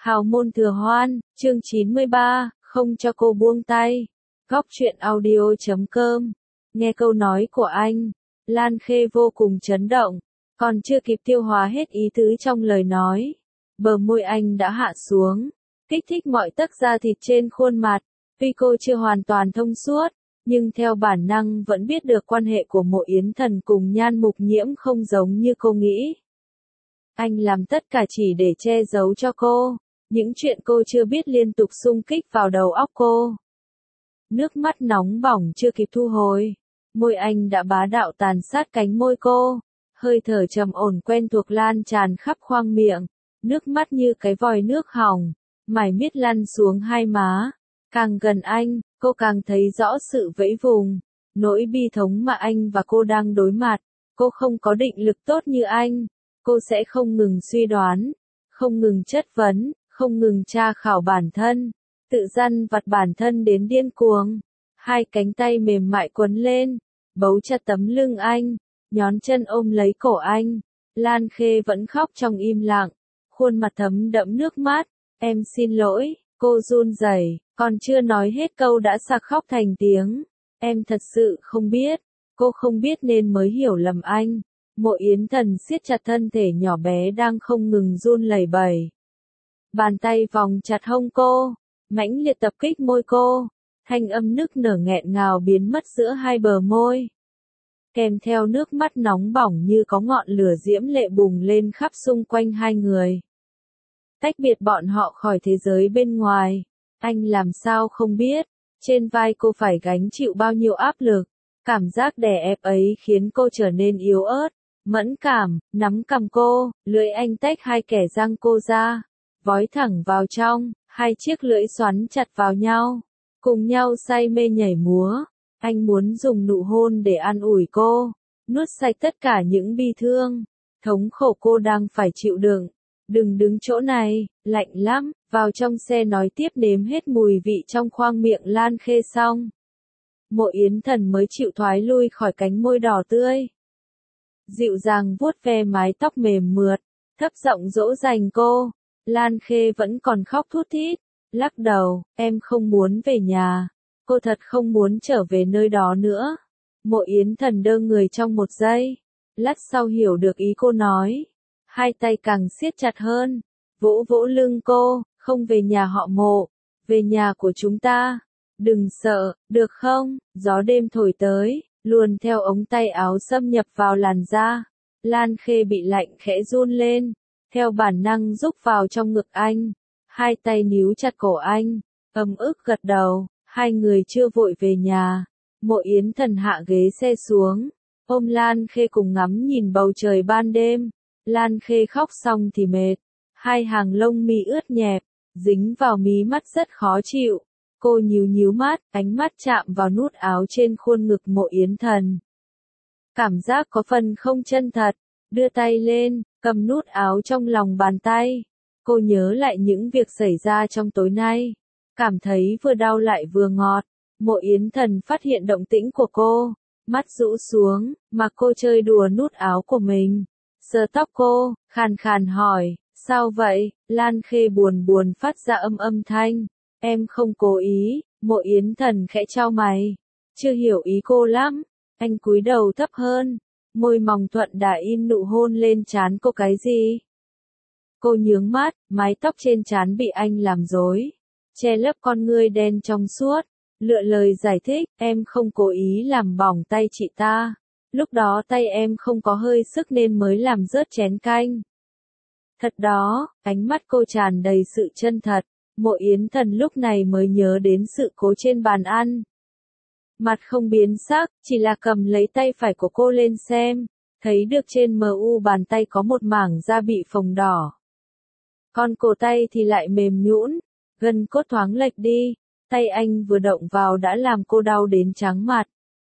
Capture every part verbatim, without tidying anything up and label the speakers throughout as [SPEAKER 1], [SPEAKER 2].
[SPEAKER 1] Hào môn thừa hoan, chương chín mươi ba, không cho cô buông tay. Góc truyện audio chấm com. Nghe câu nói của anh, Lan Khê vô cùng chấn động, còn chưa kịp tiêu hóa hết ý tứ trong lời nói. Bờ môi anh đã hạ xuống, kích thích mọi tấc da thịt trên khuôn mặt. Tuy cô chưa hoàn toàn thông suốt, nhưng theo bản năng vẫn biết được quan hệ của Mộ Yến Thần cùng Nhan Mục Nhiễm không giống như cô nghĩ. Anh làm tất cả chỉ để che giấu cho cô, những chuyện cô chưa biết liên tục xung kích vào đầu óc cô. Nước mắt nóng bỏng chưa kịp thu hồi, môi anh đã bá đạo tàn sát cánh môi cô, hơi thở trầm ổn quen thuộc lan tràn khắp khoang miệng, nước mắt như cái vòi nước hỏng, mải miết lăn xuống hai má. Càng gần anh, cô càng thấy rõ sự vẫy vùng, nỗi bi thống mà anh và cô đang đối mặt. Cô không có định lực tốt như anh, cô sẽ không ngừng suy đoán, không ngừng chất vấn, không ngừng tra khảo bản thân, tự dằn vặt bản thân đến điên cuồng. Hai cánh tay mềm mại quấn lên, bấu chặt tấm lưng anh, nhón chân ôm lấy cổ anh. Lan Khê vẫn khóc trong im lặng, khuôn mặt thấm đẫm nước mắt. Em xin lỗi, cô run rẩy, còn chưa nói hết câu đã sặc khóc thành tiếng. Em thật sự không biết, cô không biết nên mới hiểu lầm anh. Mộ Yến Thần siết chặt thân thể nhỏ bé đang không ngừng run lẩy bẩy. Bàn tay vòng chặt hông cô, mãnh liệt tập kích môi cô, thanh âm nức nở nghẹn ngào biến mất giữa hai bờ môi. Kèm theo nước mắt nóng bỏng như có ngọn lửa diễm lệ bùng lên khắp xung quanh hai người. Tách biệt bọn họ khỏi thế giới bên ngoài, anh làm sao không biết, trên vai cô phải gánh chịu bao nhiêu áp lực. Cảm giác đè ép ấy khiến cô trở nên yếu ớt, mẫn cảm, nắm cằm cô, lưỡi anh tách hai kẻ răng cô ra, vói thẳng vào trong, hai chiếc lưỡi xoắn chặt vào nhau, cùng nhau say mê nhảy múa. Anh muốn dùng nụ hôn để an ủi cô, nuốt sạch tất cả những bi thương, thống khổ cô đang phải chịu đựng. Đừng đứng chỗ này, lạnh lắm, vào trong xe nói tiếp nếm hết mùi vị trong khoang miệng Lan Khê xong. Mộ Yến Thần mới chịu thoái lui khỏi cánh môi đỏ tươi. Dịu dàng vuốt ve mái tóc mềm mượt, thấp giọng dỗ dành cô. Lan Khê vẫn còn khóc thút thít, lắc đầu, em không muốn về nhà, cô thật không muốn trở về nơi đó nữa. Mộ Yến Thần đơ người trong một giây, lát sau hiểu được ý cô nói. Hai tay càng siết chặt hơn, vỗ vỗ lưng cô, không về nhà họ Mộ, về nhà của chúng ta. Đừng sợ, được không? Gió đêm thổi tới, luồn theo ống tay áo xâm nhập vào làn da. Lan Khê bị lạnh khẽ run lên, theo bản năng rúc vào trong ngực anh. Hai tay níu chặt cổ anh, ấm ức gật đầu. Hai người chưa vội về nhà. Mộ Yến Thần hạ ghế xe xuống, ôm Lan Khê cùng ngắm nhìn bầu trời ban đêm. Lan Khê khóc xong thì mệt, hai hàng lông mi ướt nhẹp, dính vào mí mắt rất khó chịu. Cô nhíu nhíu mắt, ánh mắt chạm vào nút áo trên khuôn ngực Mộ Yến Thần. Cảm giác có phần không chân thật, đưa tay lên, cầm nút áo trong lòng bàn tay. Cô nhớ lại những việc xảy ra trong tối nay, cảm thấy vừa đau lại vừa ngọt. Mộ Yến Thần phát hiện động tĩnh của cô, mắt rũ xuống, mà cô chơi đùa nút áo của mình. Sờ tóc cô, khàn khàn hỏi, sao vậy? Lan Khê buồn buồn phát ra âm âm thanh. Em không cố ý. Mộ Yến Thần khẽ chau mày, chưa hiểu ý cô lắm. Anh cúi đầu thấp hơn, môi mỏng thuận đã in nụ hôn lên trán cô. Cái gì? Cô nhướng mắt, mái tóc trên trán bị anh làm rối, che lấp con ngươi đen trong suốt. Lựa lời giải thích, em không cố ý làm bỏng tay chị ta. Lúc đó tay em không có hơi sức nên mới làm rớt chén canh. Thật đó, ánh mắt cô tràn đầy sự chân thật. Mộ Yến Thần lúc này mới nhớ đến sự cố trên bàn ăn. Mặt không biến sắc, chỉ là cầm lấy tay phải của cô lên xem, thấy được trên mu bàn tay có một mảng da bị phồng đỏ. Còn cổ tay thì lại mềm nhũn, gân cốt thoáng lệch đi, tay anh vừa động vào đã làm cô đau đến trắng mặt.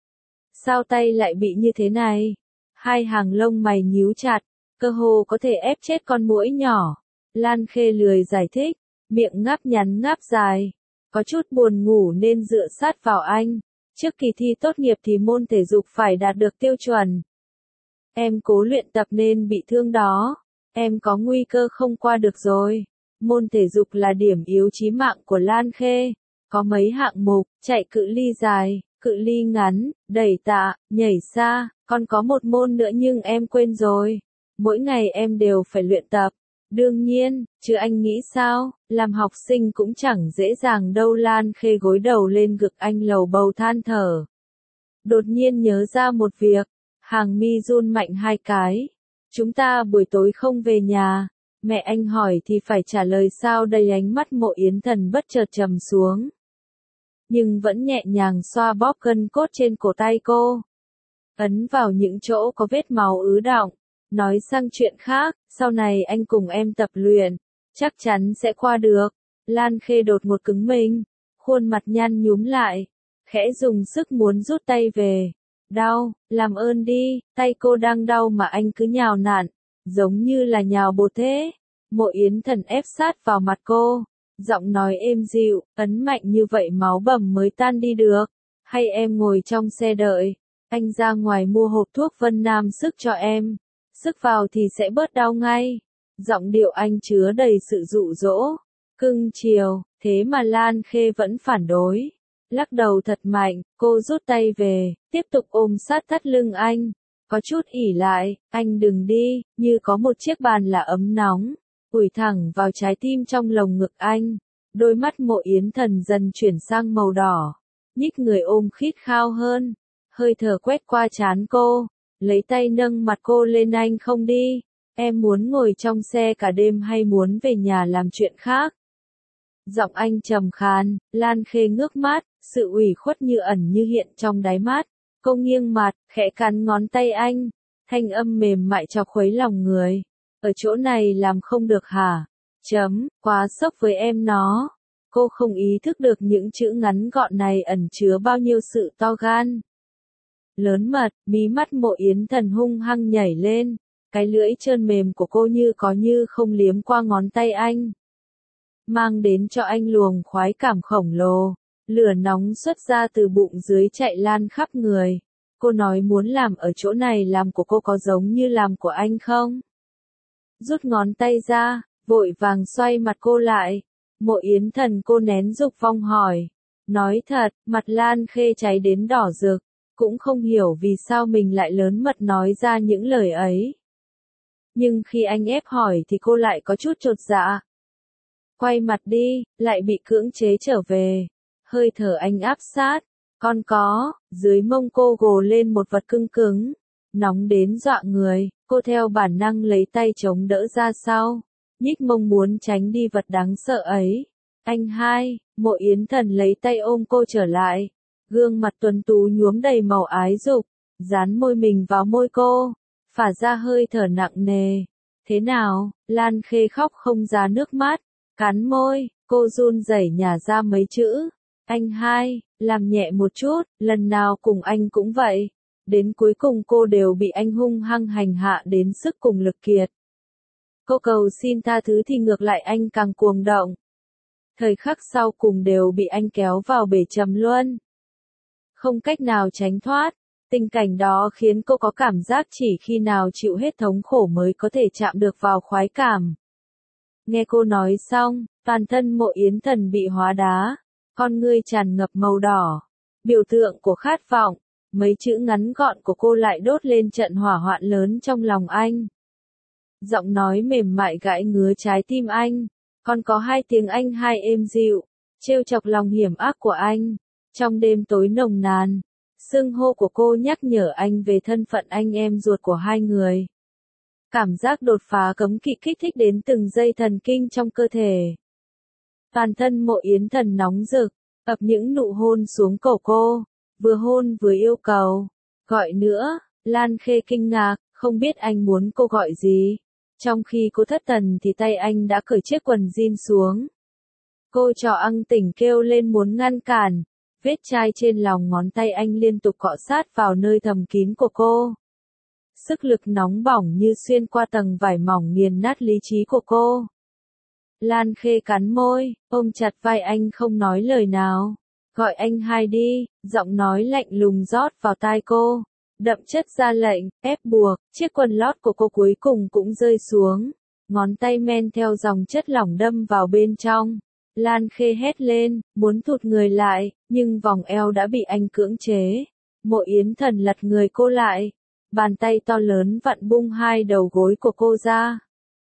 [SPEAKER 1] Sao tay lại bị như thế này? Hai hàng lông mày nhíu chặt, cơ hồ có thể ép chết con muỗi nhỏ. Lan Khê lười giải thích, miệng ngáp nhắn ngáp dài, có chút buồn ngủ nên dựa sát vào anh. Trước kỳ thi tốt nghiệp thì môn thể dục phải đạt được tiêu chuẩn. Em cố luyện tập nên bị thương đó, em có nguy cơ không qua được rồi. Môn thể dục là điểm yếu chí mạng của Lan Khê. Có mấy hạng mục, chạy cự ly dài, cự ly ngắn, đẩy tạ, nhảy xa, còn có một môn nữa nhưng em quên rồi. Mỗi ngày em đều phải luyện tập. Đương nhiên, chứ anh nghĩ sao, làm học sinh cũng chẳng dễ dàng đâu. Lan Khê gối đầu lên ngực anh lầu bầu than thở. Đột nhiên nhớ ra một việc, hàng mi run mạnh hai cái. Chúng ta buổi tối không về nhà. Mẹ anh hỏi thì phải trả lời sao đây? Ánh mắt Mộ Yến Thần bất chợt trầm xuống. Nhưng vẫn nhẹ nhàng xoa bóp gân cốt trên cổ tay cô. Ấn vào những chỗ có vết máu ứ đọng. Nói sang chuyện khác, sau này anh cùng em tập luyện. Chắc chắn sẽ qua được. Lan Khê đột ngột cứng mình. Khuôn mặt nhăn nhúm lại. Khẽ dùng sức muốn rút tay về. Đau, làm ơn đi, tay cô đang đau mà anh cứ nhào nặn. Giống như là nhào bột thế. Mộ Yến Thần ép sát vào mặt cô. Giọng nói êm dịu, ấn mạnh như vậy máu bầm mới tan đi được. Hay em ngồi trong xe đợi. Anh ra ngoài mua hộp thuốc Vân Nam sức cho em. Sức vào thì sẽ bớt đau ngay. Giọng điệu anh chứa đầy sự dụ dỗ. Cưng chiều, thế mà Lan Khê vẫn phản đối. Lắc đầu thật mạnh, cô rút tay về, tiếp tục ôm sát thắt lưng anh. Có chút ỉ lại, anh đừng đi, như có một chiếc bàn là ấm nóng. Ủi thẳng vào trái tim trong lồng ngực anh. Đôi mắt Mộ Yến Thần dần chuyển sang màu đỏ. Nhích người ôm khít khao hơn. Hơi thở quét qua trán cô. Lấy tay nâng mặt cô lên. Anh không đi. Em muốn ngồi trong xe cả đêm hay muốn về nhà làm chuyện khác? Giọng anh trầm khàn. Lan Khê ngước mắt. Sự ủy khuất như ẩn như hiện trong đáy mắt. Cô nghiêng mặt, khẽ cắn ngón tay anh. Thanh âm mềm mại chọc khuấy lòng người. Ở chỗ này làm không được hả? Chấm, quá sốc với em nó. Cô không ý thức được những chữ ngắn gọn này ẩn chứa bao nhiêu sự to gan. Lớn mật, mí mắt Mộ Yến Thần hung hăng nhảy lên. Cái lưỡi trơn mềm của cô như có như không liếm qua ngón tay anh. Mang đến cho anh luồng khoái cảm khổng lồ. Lửa nóng xuất ra từ bụng dưới chạy lan khắp người. Cô nói muốn làm ở chỗ này làm của cô có giống như làm của anh không? Rút ngón tay ra, vội vàng xoay mặt cô lại. Mộ Yến Thần cô nén dục vọng hỏi. Nói thật, mặt Lan Khê cháy đến đỏ rực. Cũng không hiểu vì sao mình lại lớn mật nói ra những lời ấy. Nhưng khi anh ép hỏi thì cô lại có chút chột dạ. Quay mặt đi, lại bị cưỡng chế trở về. Hơi thở anh áp sát. Con có, dưới mông cô gồ lên một vật cứng cứng. Nóng đến dọa người, cô theo bản năng lấy tay chống đỡ ra sau. Nhích mông muốn tránh đi vật đáng sợ ấy. Anh hai, Mộ Yến Thần lấy tay ôm cô trở lại. Gương mặt tuấn tú nhuốm đầy màu ái dục. Dán môi mình vào môi cô. Phả ra hơi thở nặng nề. Thế nào? Lan Khê khóc không ra nước mắt. Cắn môi, cô run rẩy nhả ra mấy chữ. Anh hai, làm nhẹ một chút, lần nào cùng anh cũng vậy. Đến cuối cùng cô đều bị anh hung hăng hành hạ đến sức cùng lực kiệt. Cô cầu xin tha thứ thì ngược lại anh càng cuồng động. Thời khắc sau cùng đều bị anh kéo vào bể trầm luân. Không cách nào tránh thoát. Tình cảnh đó khiến cô có cảm giác chỉ khi nào chịu hết thống khổ mới có thể chạm được vào khoái cảm. Nghe cô nói xong, toàn thân Mộ Yến Thần bị hóa đá. Con ngươi tràn ngập màu đỏ. Biểu tượng của khát vọng. Mấy chữ ngắn gọn của cô lại đốt lên trận hỏa hoạn lớn trong lòng anh. Giọng nói mềm mại gãi ngứa trái tim anh. Còn có hai tiếng anh hai êm dịu. Trêu chọc lòng hiểm ác của anh. Trong đêm tối nồng nàn. Xưng hô của cô nhắc nhở anh về thân phận anh em ruột của hai người. Cảm giác đột phá cấm kỵ kích thích đến từng dây thần kinh trong cơ thể. Toàn thân Mộ Yến Thần nóng rực, ập những nụ hôn xuống cổ cô, vừa hôn vừa yêu cầu. Gọi nữa, Lan Khê kinh ngạc, không biết anh muốn cô gọi gì. Trong khi cô thất thần thì tay anh đã cởi chiếc quần jean xuống. Cô trò ăng tỉnh kêu lên muốn ngăn cản. Vết chai trên lòng ngón tay anh liên tục cọ sát vào nơi thầm kín của cô. Sức lực nóng bỏng như xuyên qua tầng vải mỏng nghiền nát lý trí của cô. Lan Khê cắn môi, ôm chặt vai anh không nói lời nào. Gọi anh hai đi, giọng nói lạnh lùng rót vào tai cô. Đậm chất ra lệnh, ép buộc, chiếc quần lót của cô cuối cùng cũng rơi xuống. ngón tay men theo dòng chất lỏng đâm vào bên trong. Lan Khê hét lên, muốn thụt người lại, nhưng vòng eo đã bị anh cưỡng chế. Mộ Yến Thần lật người cô lại, bàn tay to lớn vặn bung hai đầu gối của cô ra.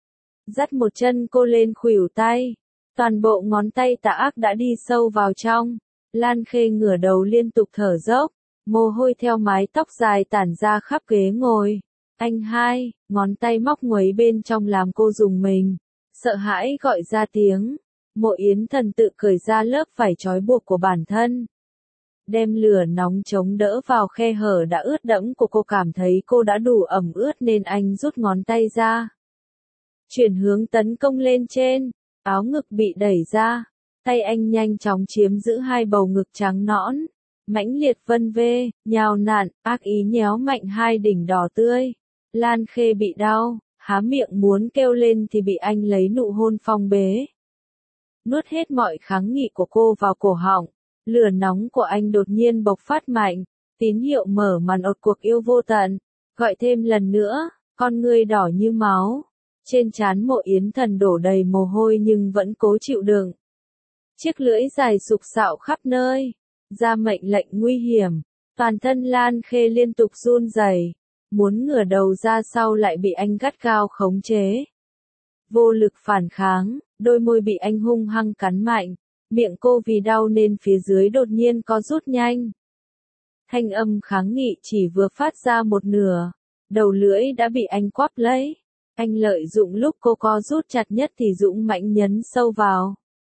[SPEAKER 1] Dắt một chân cô lên khuỷu tay, toàn bộ ngón tay tà ác đã đi sâu vào trong. Lan Khê ngửa đầu liên tục thở dốc, mồ hôi theo mái tóc dài tản ra khắp ghế ngồi. Anh hai, ngón tay móc nguấy bên trong làm cô rùng mình, sợ hãi gọi ra tiếng. Mộ Yến Thần tự cởi ra lớp vải trói buộc của bản thân, đem lửa nóng chống đỡ vào khe hở đã ướt đẫm của cô, cảm thấy cô đã đủ ẩm ướt nên anh rút ngón tay ra. Chuyển hướng tấn công lên trên, áo ngực bị đẩy ra, tay anh nhanh chóng chiếm giữ hai bầu ngực trắng nõn, mãnh liệt vân vê, nhào nặn, ác ý nhéo mạnh hai đỉnh đỏ tươi. Lan Khê bị đau, há miệng muốn kêu lên thì bị anh lấy nụ hôn phong bế. Nuốt hết mọi kháng nghị của cô vào cổ họng, lửa nóng của anh đột nhiên bộc phát mạnh, tín hiệu mở màn một cuộc yêu vô tận. Gọi thêm lần nữa, con ngươi đỏ như máu. Trên trán Mộ Yến Thần đổ đầy mồ hôi nhưng vẫn cố chịu đựng. Chiếc lưỡi dài sục sạo khắp nơi, ra mệnh lệnh nguy hiểm, toàn thân Lan Khê liên tục run rẩy, muốn ngửa đầu ra sau lại bị anh gắt gao khống chế. Vô lực phản kháng, đôi môi bị anh hung hăng cắn mạnh, miệng cô vì đau nên phía dưới đột nhiên có rút nhanh. Thanh âm kháng nghị chỉ vừa phát ra một nửa, đầu lưỡi đã bị anh quắp lấy. Anh lợi dụng lúc cô co rút chặt nhất thì dũng mãnh nhấn sâu vào.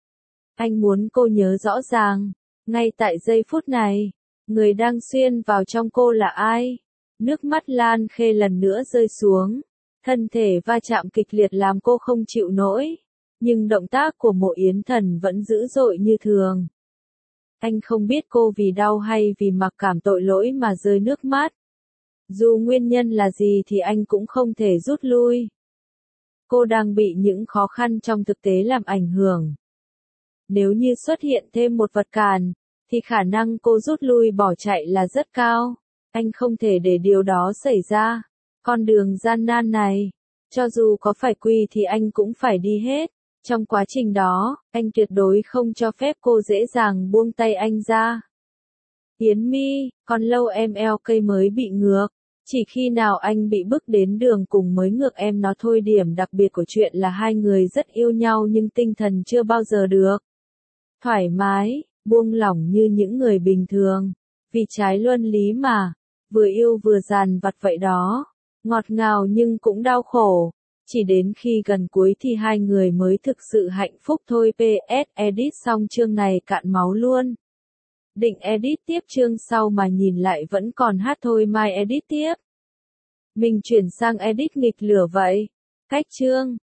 [SPEAKER 1] Anh muốn cô nhớ rõ ràng, ngay tại giây phút này, người đang xuyên vào trong cô là ai? Nước mắt Lan Khê lần nữa rơi xuống, thân thể va chạm kịch liệt làm cô không chịu nổi, nhưng động tác của Mộ Yến Thần vẫn dữ dội như thường. Anh không biết cô vì đau hay vì mặc cảm tội lỗi mà rơi nước mắt. Dù nguyên nhân là gì thì anh cũng không thể rút lui. Cô đang bị những khó khăn trong thực tế làm ảnh hưởng. Nếu như xuất hiện thêm một vật cản, thì khả năng cô rút lui bỏ chạy là rất cao. Anh không thể để điều đó xảy ra. Con đường gian nan này, cho dù có phải quỳ thì anh cũng phải đi hết. Trong quá trình đó, anh tuyệt đối không cho phép cô dễ dàng buông tay anh ra. Yến Mi, còn lâu em eo cây mới bị ngược. Chỉ khi nào anh bị bức đến đường cùng mới ngược em nó thôi. Điểm đặc biệt của chuyện là hai người rất yêu nhau nhưng tinh thần chưa bao giờ được thoải mái, buông lỏng như những người bình thường. Vì trái luân lý mà, vừa yêu vừa dằn vặt vậy đó. Ngọt ngào nhưng cũng đau khổ. Chỉ đến khi gần cuối thì hai người mới thực sự hạnh phúc thôi. pê ét Edit xong chương này cạn máu luôn. Định edit tiếp chương sau mà nhìn lại vẫn còn hát thôi, mai edit tiếp. Mình chuyển sang edit nghịch lửa vậy. Cách chương